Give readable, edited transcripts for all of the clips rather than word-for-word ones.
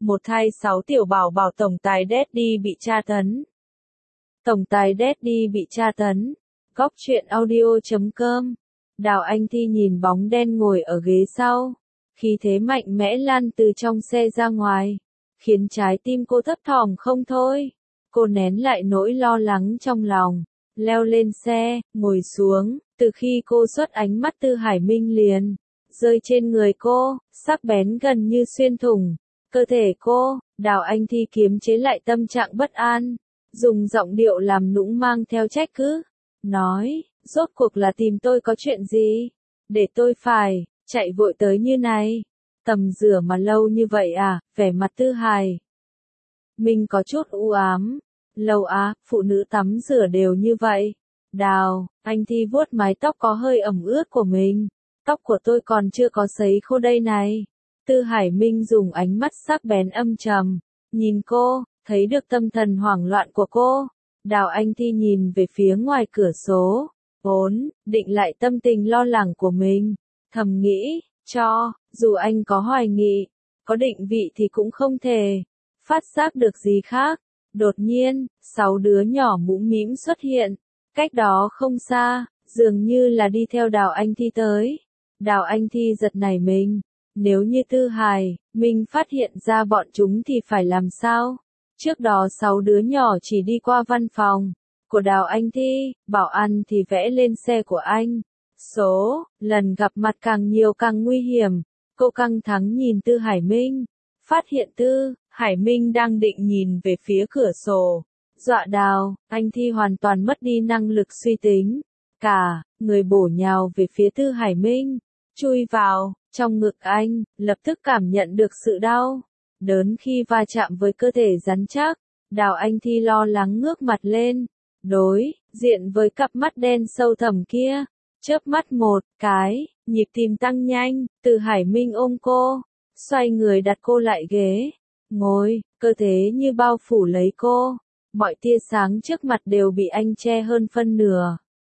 Một thai 6 tiểu bảo bảo tổng tài Daddy bị tra tấn. Tổng tài Daddy bị tra tấn. Góc truyện audio.com. Đào Anh Thi nhìn bóng đen ngồi ở ghế sau. Khí thế mạnh mẽ lan từ trong xe ra ngoài, khiến trái tim cô thấp thỏm không thôi. Cô nén lại nỗi lo lắng trong lòng, leo lên xe, ngồi xuống. Từ khi cô xuất ánh mắt Tư Hải Minh liền rơi trên người cô, sắc bén gần như xuyên thủng cơ thể cô. Đào Anh Thi kiềm chế lại tâm trạng bất an, dùng giọng điệu làm nũng mang theo trách cứ, nói, rốt cuộc là tìm tôi có chuyện gì, để tôi phải chạy vội tới như này. Tầm rửa mà lâu như vậy à? Vẻ mặt Tư Hải Minh có chút u ám. Lâu á, phụ nữ tắm rửa đều như vậy. Đào Anh Thi vuốt mái tóc có hơi ẩm ướt của mình. Tóc của tôi còn chưa có sấy khô đây này. Tư Hải Minh dùng ánh mắt sắc bén âm trầm nhìn cô, thấy được tâm thần hoảng loạn của cô. Đào Anh Thi nhìn về phía ngoài cửa sổ, vốn định lại tâm tình lo lắng của mình, thầm nghĩ, dù anh có hoài nghị, có định vị thì cũng không thể phát giác được gì khác. Đột nhiên, 6 đứa nhỏ mũm mĩm xuất hiện, cách đó không xa, dường như là đi theo Đào Anh Thi tới. Đào Anh Thi giật nảy mình, nếu như Tư Hải Minh phát hiện ra bọn chúng thì phải làm sao? Trước đó 6 đứa nhỏ chỉ đi qua văn phòng của Đào Anh Thi, bảo ăn thì vẽ lên xe của anh. Số lần gặp mặt càng nhiều càng nguy hiểm. Cô căng thẳng nhìn Tư Hải Minh, phát hiện Tư Hải Minh đang định nhìn về phía cửa sổ, dọa Đào Anh Thi hoàn toàn mất đi năng lực suy tính, cả người bổ nhào về phía Tư Hải Minh, chui vào trong ngực anh, lập tức cảm nhận được sự đau đớn khi va chạm với cơ thể rắn chắc. Đào Anh Thi lo lắng ngước mặt lên, đối diện với cặp mắt đen sâu thẳm kia. Chớp mắt một cái, nhịp tim tăng nhanh. Tư Hải Minh ôm cô, xoay người đặt cô lại ghế ngồi, cơ thể như bao phủ lấy cô. Mọi tia sáng trước mặt đều bị anh che hơn phân nửa.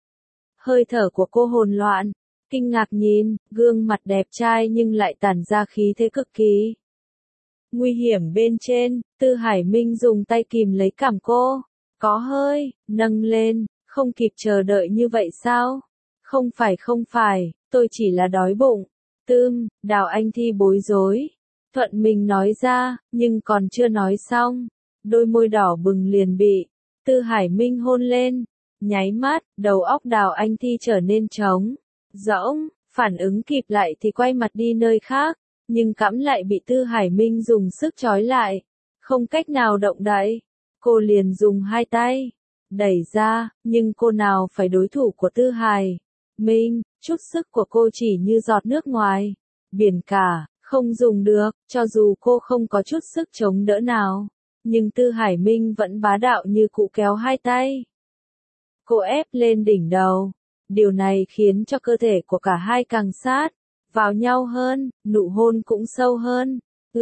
Hơi thở của cô hỗn loạn, kinh ngạc nhìn gương mặt đẹp trai nhưng lại tản ra khí thế cực kỳ nguy hiểm bên trên. Tư Hải Minh dùng tay kìm lấy cằm cô, có hơi nâng lên. Không kịp chờ đợi như vậy sao? Không phải, tôi chỉ là đói bụng. Đào Anh Thi bối rối, thuận mình nói ra, nhưng còn chưa nói xong, đôi môi đỏ bừng liền bị Tư Hải Minh hôn lên. Nháy mắt, đầu óc Đào Anh Thi trở nên trống rỗng, phản ứng kịp lại thì quay mặt đi nơi khác, nhưng cõng lại bị Tư Hải Minh dùng sức trói lại, không cách nào động đậy. Cô liền dùng hai tay đẩy ra, nhưng cô nào phải đối thủ của Tư Hải Minh, chút sức của cô chỉ như giọt nước ngoài biển cả, không dùng được. Cho dù cô không có chút sức chống đỡ nào, nhưng Tư Hải Minh vẫn bá đạo như cụ kéo hai tay cô ép lên đỉnh đầu. Điều này khiến cho cơ thể của cả hai càng sát vào nhau hơn, nụ hôn cũng sâu hơn.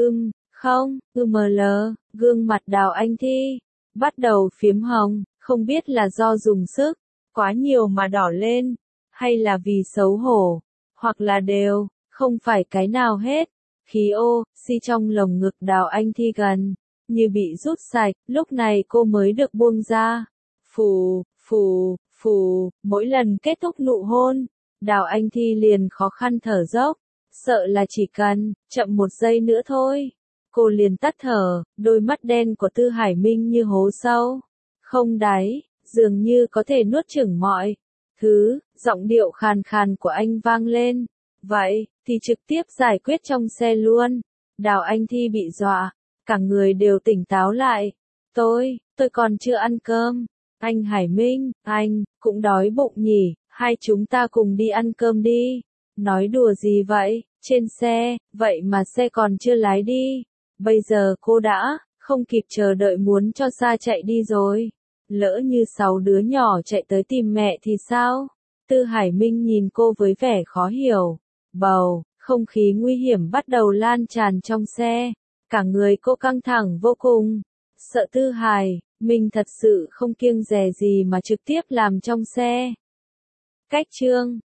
Gương mặt Đào Anh Thi bắt đầu phiếm hồng, không biết là do dùng sức quá nhiều mà đỏ lên, hay là vì xấu hổ, hoặc là đều không phải cái nào hết. Khí oxy trong lồng ngực Đào Anh Thi gần như bị rút sạch, lúc này cô mới được buông ra. Mỗi lần kết thúc nụ hôn, Đào Anh Thi liền khó khăn thở dốc, sợ là chỉ cần chậm một giây nữa thôi, cô liền tắt thở. Đôi mắt đen của Tư Hải Minh như hố sâu không đáy, dường như có thể nuốt chửng mọi thứ. Giọng điệu khàn khàn của anh vang lên, vậy thì trực tiếp giải quyết trong xe luôn. Đào Anh Thi bị dọa, cả người đều tỉnh táo lại. Tôi còn chưa ăn cơm. Anh Hải Minh, anh cũng đói bụng nhỉ, hai chúng ta cùng đi ăn cơm đi. Nói đùa gì vậy, trên xe, vậy mà xe còn chưa lái đi. Bây giờ cô đã không kịp chờ đợi muốn cho xa chạy đi rồi. Lỡ như 6 đứa nhỏ chạy tới tìm mẹ thì sao? Tư Hải Minh nhìn cô với vẻ khó hiểu. Bầu không khí nguy hiểm bắt đầu lan tràn trong xe. Cả người cô căng thẳng vô cùng, sợ Tư Hải Minh thật sự không kiêng dè gì mà trực tiếp làm trong xe. Cách chương